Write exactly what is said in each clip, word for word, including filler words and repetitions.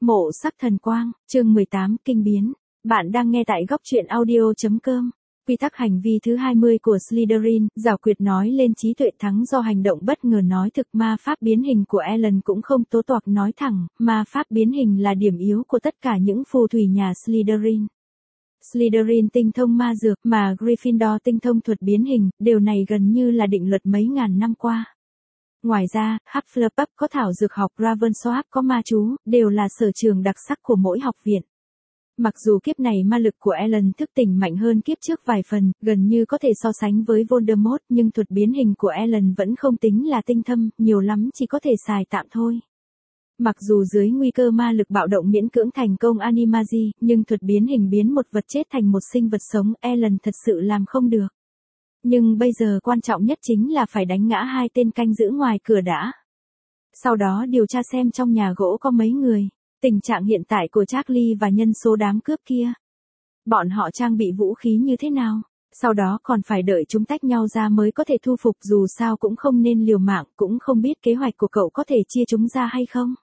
Mộ sắc thần quang, chương mười tám, kinh biến. Bạn đang nghe tại góc truyện audio.com. Quy tắc hành vi thứ hai mươi của Slytherin, giảo quyệt nói lên trí tuệ thắng do hành động bất ngờ nói thực. Ma pháp biến hình của Ellen cũng không tố toạc nói thẳng, ma pháp biến hình là điểm yếu của tất cả những phù thủy nhà Slytherin. Slytherin tinh thông ma dược mà Gryffindor tinh thông thuật biến hình, điều này gần như là định luật mấy ngàn năm qua. Ngoài ra, Hufflepuff có thảo dược học, Ravensworth có ma chú, đều là sở trường đặc sắc của mỗi học viện. Mặc dù kiếp này ma lực của Ellen thức tỉnh mạnh hơn kiếp trước vài phần, gần như có thể so sánh với Voldemort, nhưng thuật biến hình của Ellen vẫn không tính là tinh thâm, nhiều lắm chỉ có thể xài tạm thôi. Mặc dù dưới nguy cơ ma lực bạo động miễn cưỡng thành công Animagi, nhưng thuật biến hình biến một vật chết thành một sinh vật sống, Ellen thật sự làm không được. Nhưng bây giờ quan trọng nhất chính là phải đánh ngã hai tên canh giữ ngoài cửa đã. Sau đó điều tra xem trong nhà gỗ có mấy người, tình trạng hiện tại của Charlie và nhân số đám cướp kia. Bọn họ trang bị vũ khí như thế nào, sau đó còn phải đợi chúng tách nhau ra mới có thể thu phục, dù sao cũng không nên liều mạng, cũng không biết kế hoạch của cậu có thể chia chúng ra hay không.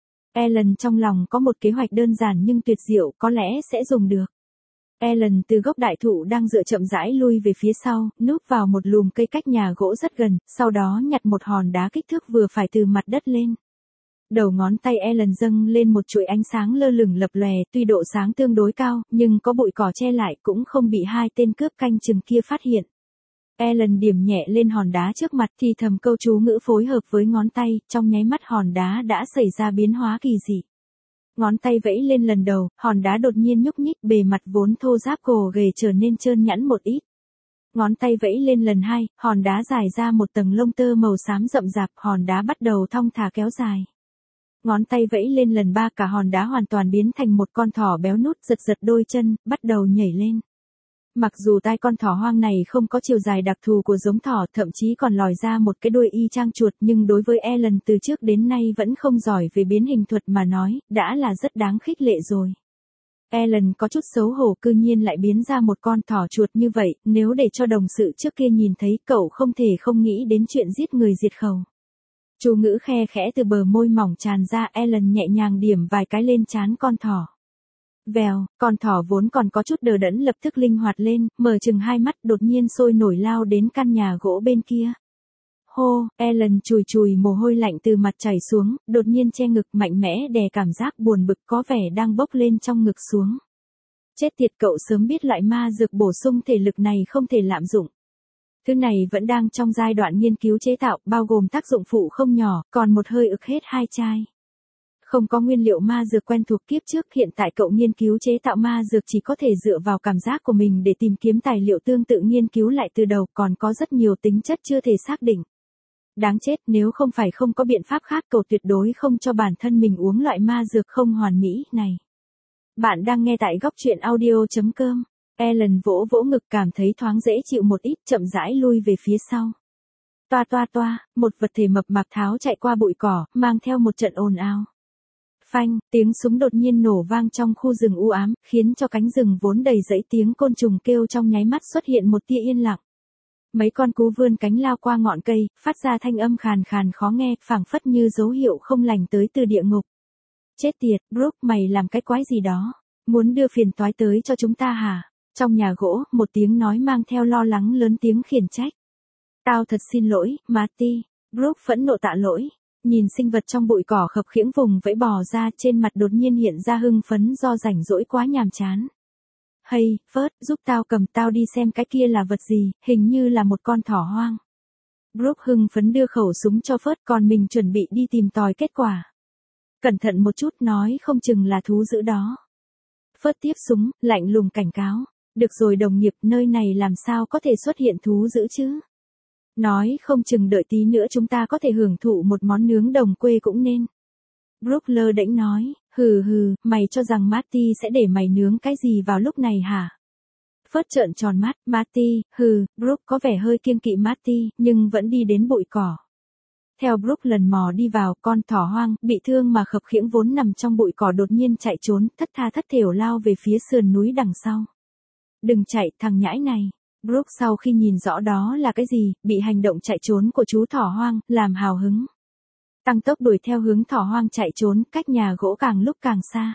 Ellen trong lòng có một kế hoạch đơn giản nhưng tuyệt diệu, có lẽ sẽ dùng được. Ellen từ gốc đại thụ đang dựa chậm rãi lui về phía sau, núp vào một lùm cây cách nhà gỗ rất gần, sau đó nhặt một hòn đá kích thước vừa phải từ mặt đất lên. Đầu ngón tay Ellen dâng lên một chuỗi ánh sáng lơ lửng lập lòe, tuy độ sáng tương đối cao, nhưng có bụi cỏ che lại cũng không bị hai tên cướp canh chừng kia phát hiện. Ellen điểm nhẹ lên hòn đá trước mặt thì thầm câu chú ngữ phối hợp với ngón tay, trong nháy mắt hòn đá đã xảy ra biến hóa kỳ dị. Ngón tay vẫy lên lần đầu, hòn đá đột nhiên nhúc nhích, bề mặt vốn thô ráp gồ ghề trở nên trơn nhẵn một ít. Ngón tay vẫy lên lần hai, hòn đá dài ra một tầng lông tơ màu xám rậm rạp, hòn đá bắt đầu thong thả kéo dài. Ngón tay vẫy lên lần ba, cả hòn đá hoàn toàn biến thành một con thỏ béo nút, giật giật đôi chân, bắt đầu nhảy lên. Mặc dù tai con thỏ hoang này không có chiều dài đặc thù của giống thỏ, thậm chí còn lòi ra một cái đuôi y chang chuột, nhưng đối với Ellen từ trước đến nay vẫn không giỏi về biến hình thuật mà nói, đã là rất đáng khích lệ rồi. Ellen có chút xấu hổ, cư nhiên lại biến ra một con thỏ chuột như vậy, nếu để cho đồng sự trước kia nhìn thấy, cậu không thể không nghĩ đến chuyện giết người diệt khẩu. Chú ngữ khe khẽ từ bờ môi mỏng tràn ra, Ellen nhẹ nhàng điểm vài cái lên trán con thỏ. Vèo, con thỏ vốn còn có chút đờ đẫn lập tức linh hoạt lên, mở chừng hai mắt, đột nhiên sôi nổi lao đến căn nhà gỗ bên kia. Hô, Ellen chùi chùi mồ hôi lạnh từ mặt chảy xuống, đột nhiên che ngực, mạnh mẽ đè cảm giác buồn bực có vẻ đang bốc lên trong ngực xuống. Chết tiệt, cậu sớm biết loại ma dược bổ sung thể lực này không thể lạm dụng. Thứ này vẫn đang trong giai đoạn nghiên cứu chế tạo, bao gồm tác dụng phụ không nhỏ, còn một hơi ực hết hai chai. Không có nguyên liệu ma dược quen thuộc kiếp trước, hiện tại cậu nghiên cứu chế tạo ma dược chỉ có thể dựa vào cảm giác của mình để tìm kiếm tài liệu tương tự nghiên cứu lại từ đầu, còn có rất nhiều tính chất chưa thể xác định. Đáng chết, nếu không phải không có biện pháp khác, cậu tuyệt đối không cho bản thân mình uống loại ma dược không hoàn mỹ này. Bạn đang nghe tại góc truyện audio.com. Ellen vỗ vỗ ngực, cảm thấy thoáng dễ chịu một ít, chậm rãi lui về phía sau. Toa toa toa, một vật thể mập mạp tháo chạy qua bụi cỏ, mang theo một trận ồn ào. Phanh, tiếng súng đột nhiên nổ vang trong khu rừng u ám, khiến cho cánh rừng vốn đầy rẫy tiếng côn trùng kêu trong nháy mắt xuất hiện một tia yên lặng. Mấy con cú vươn cánh lao qua ngọn cây, phát ra thanh âm khàn khàn khó nghe, phảng phất như dấu hiệu không lành tới từ địa ngục. Chết tiệt, Brooke, mày làm cái quái gì đó? Muốn đưa phiền toái tới cho chúng ta hả? Trong nhà gỗ, một tiếng nói mang theo lo lắng lớn tiếng khiển trách. Tao thật xin lỗi, Marty. Brooke phẫn nộ tạ lỗi. Nhìn sinh vật trong bụi cỏ khập khiễng vùng vẫy bò ra, trên mặt đột nhiên hiện ra hưng phấn do rảnh rỗi quá nhàm chán. Hay, Phớt, giúp tao cầm, tao đi xem cái kia là vật gì, hình như là một con thỏ hoang. Brooke hưng phấn đưa khẩu súng cho Phớt, còn mình chuẩn bị đi tìm tòi kết quả. Cẩn thận một chút, nói không chừng là thú dữ đó. Phớt tiếp súng, lạnh lùng cảnh cáo. Được rồi đồng nghiệp, nơi này làm sao có thể xuất hiện thú dữ chứ? Nói không chừng đợi tí nữa chúng ta có thể hưởng thụ một món nướng đồng quê cũng nên. Brooke lơ đễnh nói, hừ hừ, mày cho rằng Marty sẽ để mày nướng cái gì vào lúc này hả? Phớt trợn tròn mắt, Marty, hừ, Brooke có vẻ hơi kiêng kỵ Marty, nhưng vẫn đi đến bụi cỏ. Theo Brooke lần mò đi vào, con thỏ hoang, bị thương mà khập khiễng vốn nằm trong bụi cỏ đột nhiên chạy trốn, thất tha thất thểu lao về phía sườn núi đằng sau. Đừng chạy, thằng nhãi này. Brooke sau khi nhìn rõ đó là cái gì, bị hành động chạy trốn của chú thỏ hoang, làm hào hứng. tăng tốc đuổi theo hướng thỏ hoang chạy trốn, cách nhà gỗ càng lúc càng xa.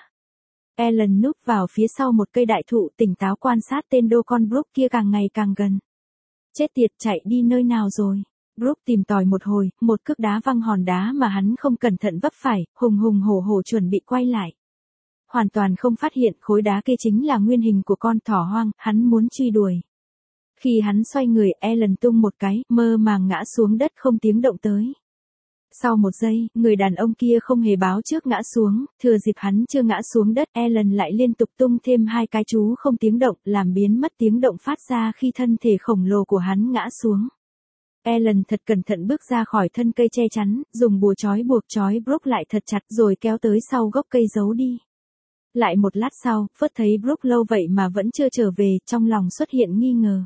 Ellen núp vào phía sau một cây đại thụ, tỉnh táo quan sát tên đô con Brooke kia càng ngày càng gần. Chết tiệt, chạy đi nơi nào rồi? Brooke tìm tòi một hồi, một cước đá văng hòn đá mà hắn không cẩn thận vấp phải, hùng hùng hổ hổ chuẩn bị quay lại. Hoàn toàn không phát hiện khối đá kia chính là nguyên hình của con thỏ hoang, hắn muốn truy đuổi. Khi hắn xoay người, Ellen tung một cái, mơ màng ngã xuống đất không tiếng động tới. Sau một giây, người đàn ông kia không hề báo trước ngã xuống, thừa dịp hắn chưa ngã xuống đất, Ellen lại liên tục tung thêm hai cái chú không tiếng động, làm biến mất tiếng động phát ra khi thân thể khổng lồ của hắn ngã xuống. Ellen thật cẩn thận bước ra khỏi thân cây che chắn, dùng bùa trói buộc trói Brooke lại thật chặt rồi kéo tới sau gốc cây giấu đi. Lại một lát sau, Phớt thấy Brooke lâu vậy mà vẫn chưa trở về, trong lòng xuất hiện nghi ngờ.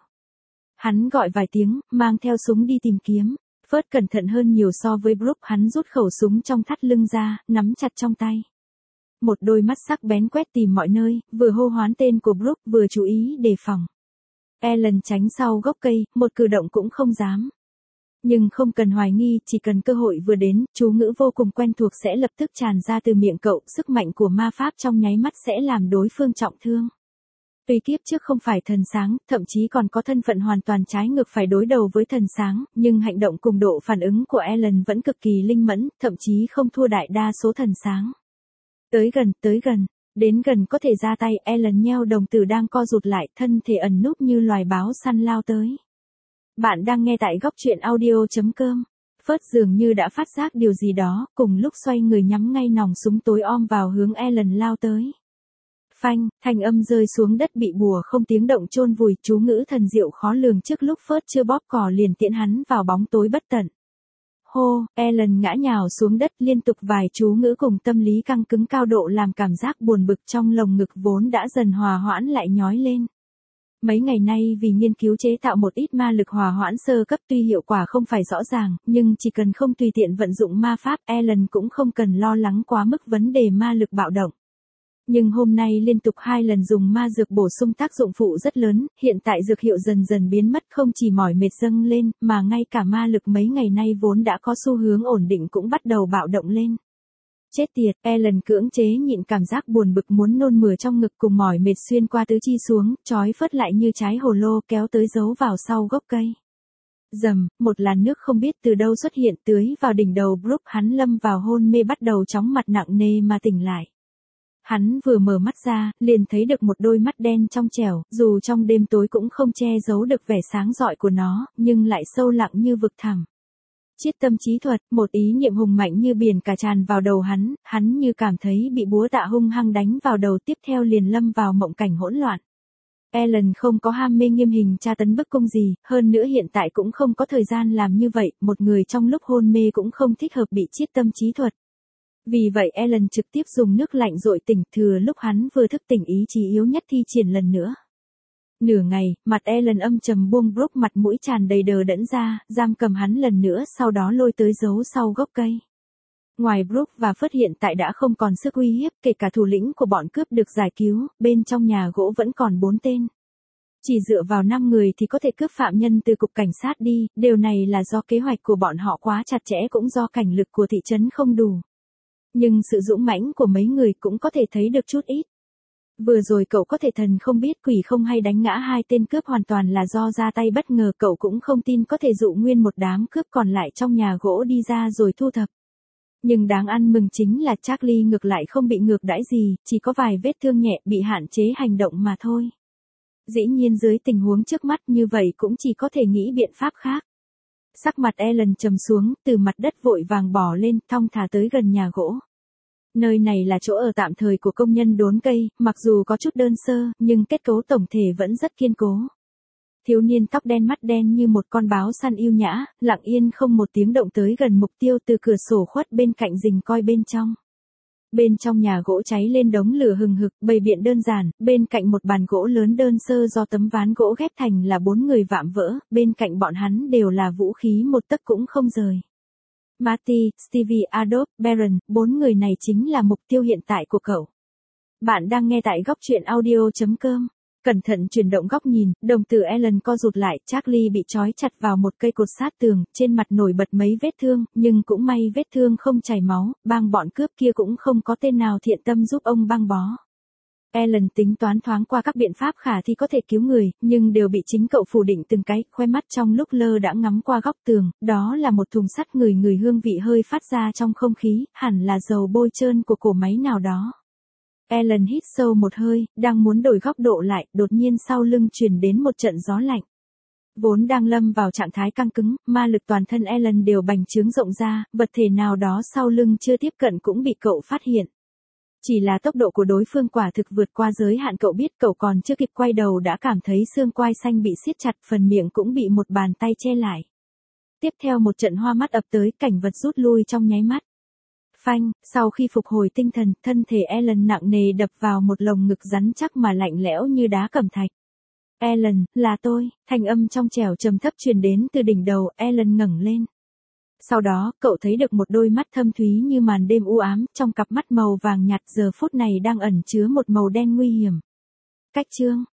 Hắn gọi vài tiếng, mang theo súng đi tìm kiếm. Phớt cẩn thận hơn nhiều so với Brooke, hắn rút khẩu súng trong thắt lưng ra, nắm chặt trong tay. Một đôi mắt sắc bén quét tìm mọi nơi, vừa hô hoán tên của Brooke, vừa chú ý đề phòng. Ellen tránh sau gốc cây, một cử động cũng không dám. Nhưng không cần hoài nghi, chỉ cần cơ hội vừa đến, chú ngữ vô cùng quen thuộc sẽ lập tức tràn ra từ miệng cậu, sức mạnh của ma pháp trong nháy mắt sẽ làm đối phương trọng thương. Tuy kiếp trước không phải thần sáng, thậm chí còn có thân phận hoàn toàn trái ngược phải đối đầu với thần sáng, nhưng hành động cùng độ phản ứng của Ellen vẫn cực kỳ linh mẫn, thậm chí không thua đại đa số thần sáng. Tới gần, tới gần, đến gần có thể ra tay, Ellen nheo đồng tử đang co rụt lại, thân thể ẩn núp như loài báo săn lao tới. Bạn đang nghe tại góc truyện audio chấm com. Phớt dường như đã phát giác điều gì đó, cùng lúc xoay người nhắm ngay nòng súng tối om vào hướng Ellen lao tới. Phanh, thanh âm rơi xuống đất bị bùa không tiếng động chôn vùi, chú ngữ thần diệu khó lường trước lúc Phớt chưa bóp cò liền tiễn hắn vào bóng tối bất tận. Hô, Ellen ngã nhào xuống đất, liên tục vài chú ngữ cùng tâm lý căng cứng cao độ làm cảm giác buồn bực trong lồng ngực vốn đã dần hòa hoãn lại nhói lên. Mấy ngày nay vì nghiên cứu chế tạo một ít ma lực hòa hoãn sơ cấp tuy hiệu quả không phải rõ ràng, nhưng chỉ cần không tùy tiện vận dụng ma pháp, Ellen cũng không cần lo lắng quá mức vấn đề ma lực bạo động. Nhưng hôm nay liên tục hai lần dùng ma dược bổ sung tác dụng phụ rất lớn, hiện tại dược hiệu dần dần biến mất, không chỉ mỏi mệt dâng lên, mà ngay cả ma lực mấy ngày nay vốn đã có xu hướng ổn định cũng bắt đầu bạo động lên. Chết tiệt, Ellen cưỡng chế nhịn cảm giác buồn bực muốn nôn mửa trong ngực cùng mỏi mệt xuyên qua tứ chi xuống, trói Phớt lại như trái hồ lô kéo tới giấu vào sau gốc cây. Dầm, một làn nước không biết từ đâu xuất hiện tưới vào đỉnh đầu Brooke, hắn lâm vào hôn mê bắt đầu chóng mặt nặng nề mà tỉnh lại. Hắn vừa mở mắt ra, liền thấy được một đôi mắt đen trong trẻo, dù trong đêm tối cũng không che giấu được vẻ sáng rọi của nó, nhưng lại sâu lặng như vực thẳm. Chiết tâm trí thuật, một ý niệm hùng mạnh như biển cả tràn vào đầu hắn, hắn như cảm thấy bị búa tạ hung hăng đánh vào đầu, tiếp theo liền lâm vào mộng cảnh hỗn loạn. Ellen không có ham mê nghiêm hình tra tấn bức cung gì, hơn nữa hiện tại cũng không có thời gian làm như vậy, một người trong lúc hôn mê cũng không thích hợp bị chiết tâm trí thuật. Vì vậy Ellen trực tiếp dùng nước lạnh dội tỉnh, thừa lúc hắn vừa thức tỉnh ý chí yếu nhất thi triển lần nữa. Nửa ngày, mặt Ellen âm trầm buông Brooke mặt mũi tràn đầy đờ đẫn ra, giam cầm hắn lần nữa sau đó lôi tới giấu sau gốc cây. Ngoài Brooke và Phớt hiện tại đã không còn sức uy hiếp, kể cả thủ lĩnh của bọn cướp được giải cứu, bên trong nhà gỗ vẫn còn bốn tên. Chỉ dựa vào năm người thì có thể cướp phạm nhân từ cục cảnh sát đi, điều này là do kế hoạch của bọn họ quá chặt chẽ cũng do cảnh lực của thị trấn không đủ. Nhưng sự dũng mãnh của mấy người cũng có thể thấy được chút ít. Vừa rồi cậu có thể thần không biết quỷ không hay đánh ngã hai tên cướp hoàn toàn là do ra tay bất ngờ, cậu cũng không tin có thể dụ nguyên một đám cướp còn lại trong nhà gỗ đi ra rồi thu thập. Nhưng đáng ăn mừng chính là Charlie ngược lại không bị ngược đãi gì, chỉ có vài vết thương nhẹ, bị hạn chế hành động mà thôi. Dĩ nhiên dưới tình huống trước mắt như vậy cũng chỉ có thể nghĩ biện pháp khác. Sắc mặt Ellen trầm xuống, từ mặt đất vội vàng bò lên, thong thả tới gần nhà gỗ. Nơi này là chỗ ở tạm thời của công nhân đốn cây, mặc dù có chút đơn sơ, nhưng kết cấu tổng thể vẫn rất kiên cố. Thiếu niên tóc đen mắt đen như một con báo săn yêu nhã, lặng yên không một tiếng động tới gần mục tiêu từ cửa sổ khuất bên cạnh rình coi bên trong. Bên trong nhà gỗ cháy lên đống lửa hừng hực, bày biện đơn giản, bên cạnh một bàn gỗ lớn đơn sơ do tấm ván gỗ ghép thành là bốn người vạm vỡ, bên cạnh bọn hắn đều là vũ khí một tấc cũng không rời. Marty, Stevie, Adolf, Baron, bốn người này chính là mục tiêu hiện tại của cậu. Bạn đang nghe tại góc truyện audio chấm com. Cẩn thận chuyển động góc nhìn, đồng tử Ellen co rụt lại, Charlie bị trói chặt vào một cây cột sát tường, trên mặt nổi bật mấy vết thương, nhưng cũng may vết thương không chảy máu, bang bọn cướp kia cũng không có tên nào thiện tâm giúp ông băng bó. Ellen tính toán thoáng qua các biện pháp khả thi có thể cứu người, nhưng đều bị chính cậu phủ định từng cái, khoe mắt trong lúc lơ đã ngắm qua góc tường, đó là một thùng sắt người người hương vị hơi phát ra trong không khí, hẳn là dầu bôi trơn của cổ máy nào đó. Ellen hít sâu một hơi, đang muốn đổi góc độ lại, đột nhiên sau lưng truyền đến một trận gió lạnh. Vốn đang lâm vào trạng thái căng cứng, ma lực toàn thân Ellen đều bành trướng rộng ra, vật thể nào đó sau lưng chưa tiếp cận cũng bị cậu phát hiện. Chỉ là tốc độ của đối phương quả thực vượt qua giới hạn, cậu biết cậu còn chưa kịp quay đầu đã cảm thấy xương quai xanh bị siết chặt, phần miệng cũng bị một bàn tay che lại. Tiếp theo một trận hoa mắt ập tới, cảnh vật rút lui trong nháy mắt. Phanh, sau khi phục hồi tinh thần, thân thể Ellen nặng nề đập vào một lồng ngực rắn chắc mà lạnh lẽo như đá cẩm thạch. Ellen, là tôi, thanh âm trong trẻo trầm thấp truyền đến từ đỉnh đầu, Ellen ngẩng lên. Sau đó, cậu thấy được một đôi mắt thâm thúy như màn đêm u ám, trong cặp mắt màu vàng nhạt giờ phút này đang ẩn chứa một màu đen nguy hiểm. Cách chương